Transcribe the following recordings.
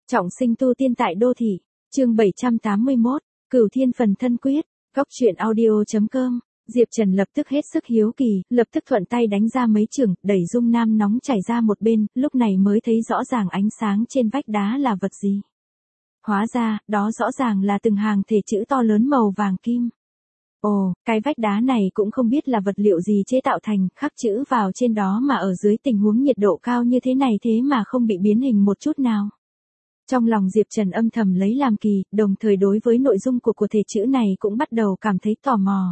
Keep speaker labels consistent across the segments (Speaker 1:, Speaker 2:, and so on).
Speaker 1: Trọng sinh tu tiên tại đô thị, chương 781, Cửu Thiên Phần Thân Quyết, góc truyện audio.com. Diệp Trần lập tức hết sức hiếu kỳ, lập tức thuận tay đánh ra mấy chưởng, đẩy dung nam nóng chảy ra một bên, lúc này mới thấy rõ ràng ánh sáng trên vách đá là vật gì. Hóa ra, đó rõ ràng là từng hàng thể chữ to lớn màu vàng kim. Ồ, cái vách đá này cũng không biết là vật liệu gì chế tạo thành, khắc chữ vào trên đó mà ở dưới tình huống nhiệt độ cao như thế này thế mà không bị biến hình một chút nào. Trong lòng Diệp Trần âm thầm lấy làm kỳ, đồng thời đối với nội dung của thể chữ này cũng bắt đầu cảm thấy tò mò.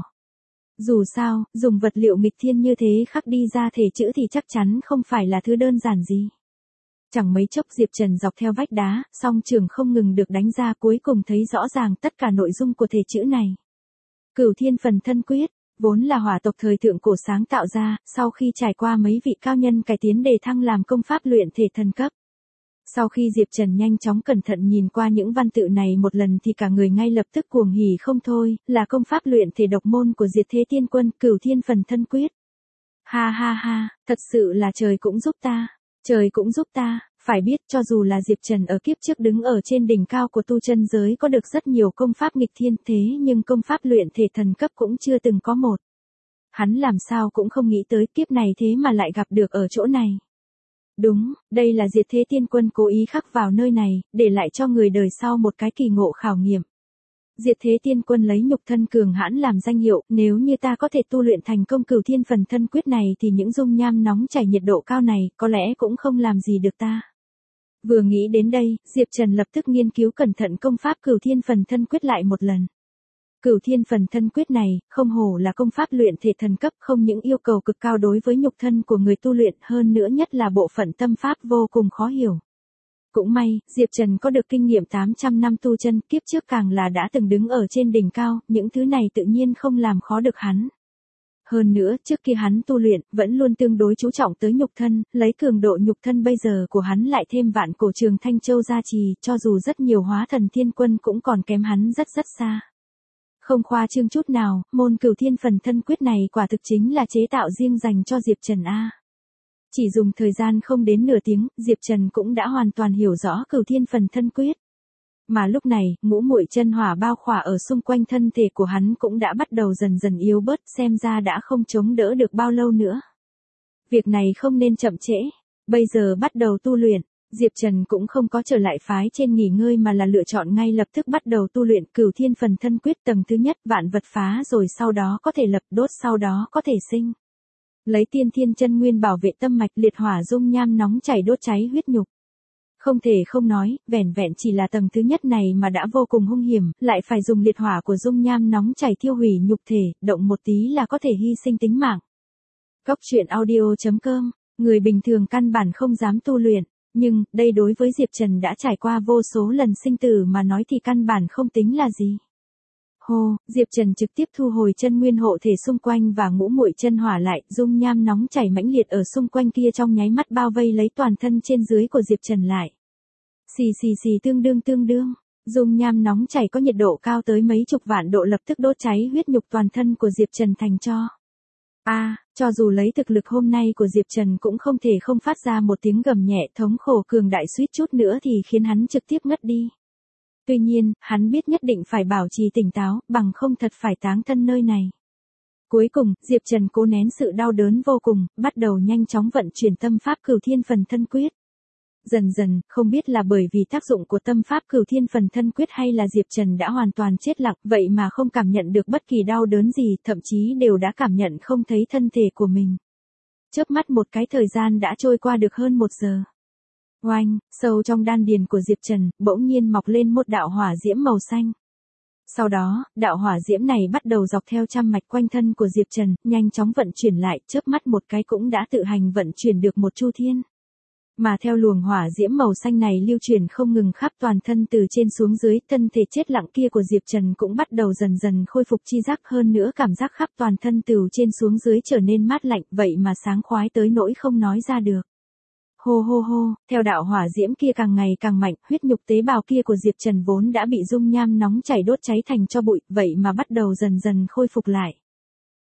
Speaker 1: Dù sao, dùng vật liệu nghịch thiên như thế khắc đi ra thể chữ thì chắc chắn không phải là thứ đơn giản gì. Chẳng mấy chốc Diệp Trần dọc theo vách đá, song trường không ngừng được đánh ra, cuối cùng thấy rõ ràng tất cả nội dung của thể chữ này. Cửu Thiên Phần Thân Quyết, vốn là hỏa tộc thời thượng cổ sáng tạo ra, sau khi trải qua mấy vị cao nhân cải tiến đề thăng làm công pháp luyện thể thần cấp. Sau khi Diệp Trần nhanh chóng cẩn thận nhìn qua những văn tự này một lần thì cả người ngay lập tức cuồng hỉ không thôi, là công pháp luyện thể độc môn của Diệt Thế Tiên Quân, Cửu Thiên Phần Thân Quyết. Ha ha ha, thật sự là trời cũng giúp ta, trời cũng giúp ta, phải biết cho dù là Diệp Trần ở kiếp trước đứng ở trên đỉnh cao của tu chân giới có được rất nhiều công pháp nghịch thiên thế nhưng công pháp luyện thể thần cấp cũng chưa từng có một. Hắn làm sao cũng không nghĩ tới kiếp này thế mà lại gặp được ở chỗ này. Đúng, đây là Diệt Thế Tiên Quân cố ý khắc vào nơi này, để lại cho người đời sau một cái kỳ ngộ khảo nghiệm. Diệt Thế Tiên Quân lấy nhục thân cường hãn làm danh hiệu, nếu như ta có thể tu luyện thành công Cửu Thiên Phần Thân Quyết này thì những dung nham nóng chảy nhiệt độ cao này, có lẽ cũng không làm gì được ta. Vừa nghĩ đến đây, Diệp Trần lập tức nghiên cứu cẩn thận công pháp Cửu Thiên Phần Thân Quyết lại một lần. Cửu Thiên Phần Thân Quyết này, không hổ là công pháp luyện thể thần cấp, không những yêu cầu cực cao đối với nhục thân của người tu luyện, hơn nữa nhất là bộ phận tâm pháp vô cùng khó hiểu. Cũng may, Diệp Trần có được kinh nghiệm 800 năm tu chân, kiếp trước càng là đã từng đứng ở trên đỉnh cao, những thứ này tự nhiên không làm khó được hắn. Hơn nữa, trước kia hắn tu luyện, vẫn luôn tương đối chú trọng tới nhục thân, lấy cường độ nhục thân bây giờ của hắn lại thêm vạn cổ trường Thanh Châu gia trì, cho dù rất nhiều hóa thần thiên quân cũng còn kém hắn rất rất xa. Không khoa trương chút nào, môn Cửu Thiên Phần Thân Quyết này quả thực chính là chế tạo riêng dành cho Diệp Trần A. Chỉ dùng thời gian không đến nửa tiếng, Diệp Trần cũng đã hoàn toàn hiểu rõ Cửu Thiên Phần Thân Quyết. Mà lúc này, ngũ muội chân hỏa bao khỏa ở xung quanh thân thể của hắn cũng đã bắt đầu dần dần yếu bớt, xem ra đã không chống đỡ được bao lâu nữa. Việc này không nên chậm trễ, bây giờ bắt đầu tu luyện. Diệp Trần cũng không có trở lại phái trên nghỉ ngơi mà là lựa chọn ngay lập tức bắt đầu tu luyện Cửu Thiên Phần Thân Quyết tầng thứ nhất, vạn vật phá rồi sau đó có thể lập đốt, sau đó có thể sinh. Lấy tiên thiên chân nguyên bảo vệ tâm mạch, liệt hỏa dung nham nóng chảy đốt cháy huyết nhục. Không thể không nói, vẻn vẹn chỉ là tầng thứ nhất này mà đã vô cùng hung hiểm, lại phải dùng liệt hỏa của dung nham nóng chảy thiêu hủy nhục thể, động một tí là có thể hy sinh tính mạng. Góc truyện audio.com, người bình thường căn bản không dám tu luyện. Nhưng, đây đối với Diệp Trần đã trải qua vô số lần sinh tử mà nói thì căn bản không tính là gì. Hô, Diệp Trần trực tiếp thu hồi chân nguyên hộ thể xung quanh và ngũ muội chân hỏa lại, dung nham nóng chảy mãnh liệt ở xung quanh kia trong nháy mắt bao vây lấy toàn thân trên dưới của Diệp Trần lại. Xì xì xì tương đương, dung nham nóng chảy có nhiệt độ cao tới mấy chục vạn độ lập tức đốt cháy huyết nhục toàn thân của Diệp Trần thành tro. Cho dù lấy thực lực hôm nay của Diệp Trần cũng không thể không phát ra một tiếng gầm nhẹ thống khổ cường đại, suýt chút nữa thì khiến hắn trực tiếp ngất đi. Tuy nhiên, hắn biết nhất định phải bảo trì tỉnh táo, bằng không thật phải táng thân nơi này. Cuối cùng, Diệp Trần cố nén sự đau đớn vô cùng, bắt đầu nhanh chóng vận chuyển tâm pháp Cửu Thiên Phần Thân Quyết. Dần dần, không biết là bởi vì tác dụng của tâm pháp Cửu Thiên Phần Thân Quyết hay là Diệp Trần đã hoàn toàn chết lặng, vậy mà không cảm nhận được bất kỳ đau đớn gì, thậm chí đều đã cảm nhận không thấy thân thể của mình. Chớp mắt một cái thời gian đã trôi qua được hơn 1 giờ. Oanh, sâu trong đan điền của Diệp Trần, bỗng nhiên mọc lên một đạo hỏa diễm màu xanh. Sau đó, đạo hỏa diễm này bắt đầu dọc theo trăm mạch quanh thân của Diệp Trần, nhanh chóng vận chuyển lại, chớp mắt một cái cũng đã tự hành vận chuyển được một chu thiên. Mà theo luồng hỏa diễm màu xanh này lưu truyền không ngừng khắp toàn thân từ trên xuống dưới, thân thể chết lặng kia của Diệp Trần cũng bắt đầu dần dần khôi phục chi giác, hơn nữa cảm giác khắp toàn thân từ trên xuống dưới trở nên mát lạnh, vậy mà sáng khoái tới nỗi không nói ra được. Hô hô hô, theo đạo hỏa diễm kia càng ngày càng mạnh, huyết nhục tế bào kia của Diệp Trần vốn đã bị dung nham nóng chảy đốt cháy thành tro bụi, vậy mà bắt đầu dần dần khôi phục lại.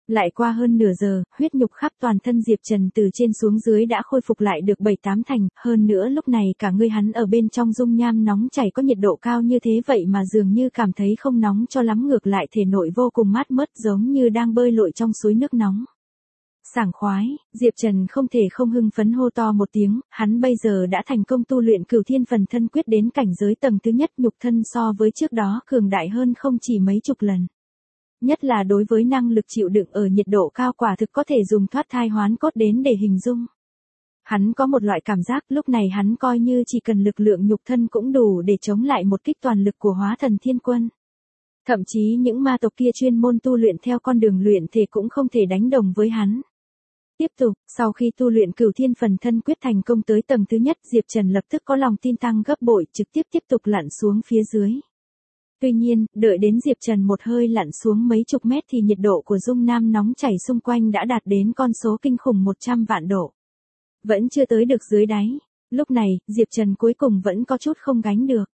Speaker 1: Lại qua hơn nửa giờ, huyết nhục khắp toàn thân Diệp Trần từ trên xuống dưới đã khôi phục lại được 7-8 thành, hơn nữa lúc này cả người hắn ở bên trong dung nham nóng chảy có nhiệt độ cao như thế vậy mà dường như cảm thấy không nóng cho lắm, ngược lại thể nội vô cùng mát mớt giống như đang bơi lội trong suối nước nóng. Sảng khoái, Diệp Trần không thể không hưng phấn hô to một tiếng, hắn bây giờ đã thành công tu luyện Cửu Thiên Phần Thân Quyết đến cảnh giới tầng thứ nhất, nhục thân so với trước đó cường đại hơn không chỉ mấy chục lần. Nhất là đối với năng lực chịu đựng ở nhiệt độ cao quả thực có thể dùng thoát thai hoán cốt đến để hình dung. Hắn có một loại cảm giác lúc này hắn coi như chỉ cần lực lượng nhục thân cũng đủ để chống lại một kích toàn lực của Hóa Thần Thiên Quân. Thậm chí những ma tộc kia chuyên môn tu luyện theo con đường luyện thể cũng không thể đánh đồng với hắn. Tiếp tục, sau khi tu luyện Cửu Thiên Phần Thân Quyết thành công tới tầng thứ nhất, Diệp Trần lập tức có lòng tin tăng gấp bội, trực tiếp tục lặn xuống phía dưới. Tuy nhiên, đợi đến Diệp Trần một hơi lặn xuống mấy chục mét thì nhiệt độ của dung nham nóng chảy xung quanh đã đạt đến con số kinh khủng 100 vạn độ. Vẫn chưa tới được dưới đáy. Lúc này, Diệp Trần cuối cùng vẫn có chút không gánh được.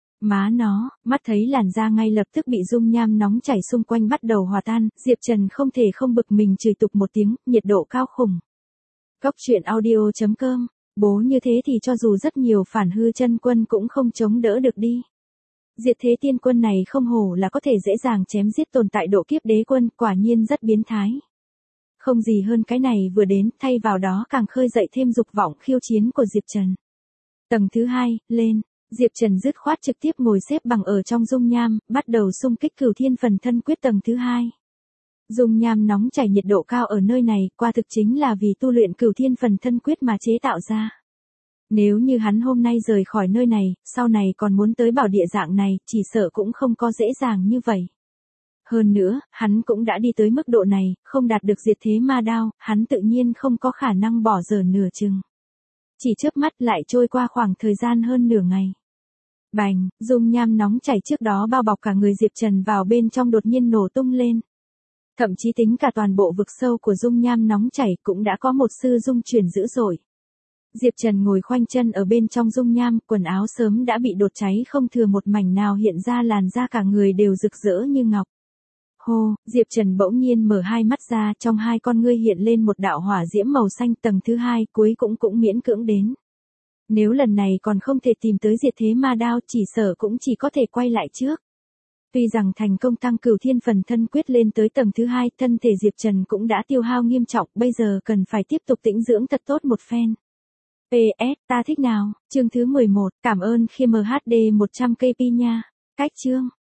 Speaker 1: Má nó, mắt thấy làn da ngay lập tức bị dung nham nóng chảy xung quanh bắt đầu hòa tan, Diệp Trần không thể không bực mình chửi tục một tiếng, nhiệt độ cao khủng. Cóc truyện audio.com, bố như thế thì cho dù rất nhiều phản hư chân quân cũng không chống đỡ được đi. Diệt thế tiên quân này không hổ là có thể dễ dàng chém giết tồn tại độ kiếp đế quân, quả nhiên rất biến thái. Không gì hơn cái này vừa đến, thay vào đó càng khơi dậy thêm dục vọng khiêu chiến của Diệp Trần. Tầng thứ 2, lên, Diệp Trần dứt khoát trực tiếp ngồi xếp bằng ở trong dung nham, bắt đầu xung kích Cửu Thiên Phần Thân Quyết tầng thứ 2. Dung nham nóng chảy nhiệt độ cao ở nơi này, qua thực chính là vì tu luyện Cửu Thiên Phần Thân Quyết mà chế tạo ra. Nếu như hắn hôm nay rời khỏi nơi này, sau này còn muốn tới bảo địa dạng này, chỉ sợ cũng không có dễ dàng như vậy. Hơn nữa, hắn cũng đã đi tới mức độ này, không đạt được diệt thế ma đao, hắn tự nhiên không có khả năng bỏ dở nửa chừng. Chỉ chớp mắt lại trôi qua khoảng thời gian hơn nửa ngày. Bành, dung nham nóng chảy trước đó bao bọc cả người Diệp Trần vào bên trong đột nhiên nổ tung lên. Thậm chí tính cả toàn bộ vực sâu của dung nham nóng chảy cũng đã có một sư dung chuyển dữ dội. Diệp Trần ngồi khoanh chân ở bên trong dung nham, quần áo sớm đã bị đốt cháy không thừa một mảnh nào, hiện ra làn da cả người đều rực rỡ như ngọc. Hô, Diệp Trần bỗng nhiên mở hai mắt ra, trong hai con ngươi hiện lên một đạo hỏa diễm màu xanh, tầng thứ 2 cuối cũng miễn cưỡng đến. Nếu lần này còn không thể tìm tới diệt thế ma đao, chỉ sợ cũng chỉ có thể quay lại trước. Tuy rằng thành công tăng Cửu Thiên Phần Thân Quyết lên tới tầng thứ 2, thân thể Diệp Trần cũng đã tiêu hao nghiêm trọng, bây giờ cần phải tiếp tục tĩnh dưỡng thật tốt một phen. PS, ta thích nào, chương thứ 11, cảm ơn khi MHD 100 KP nha. Cách chương.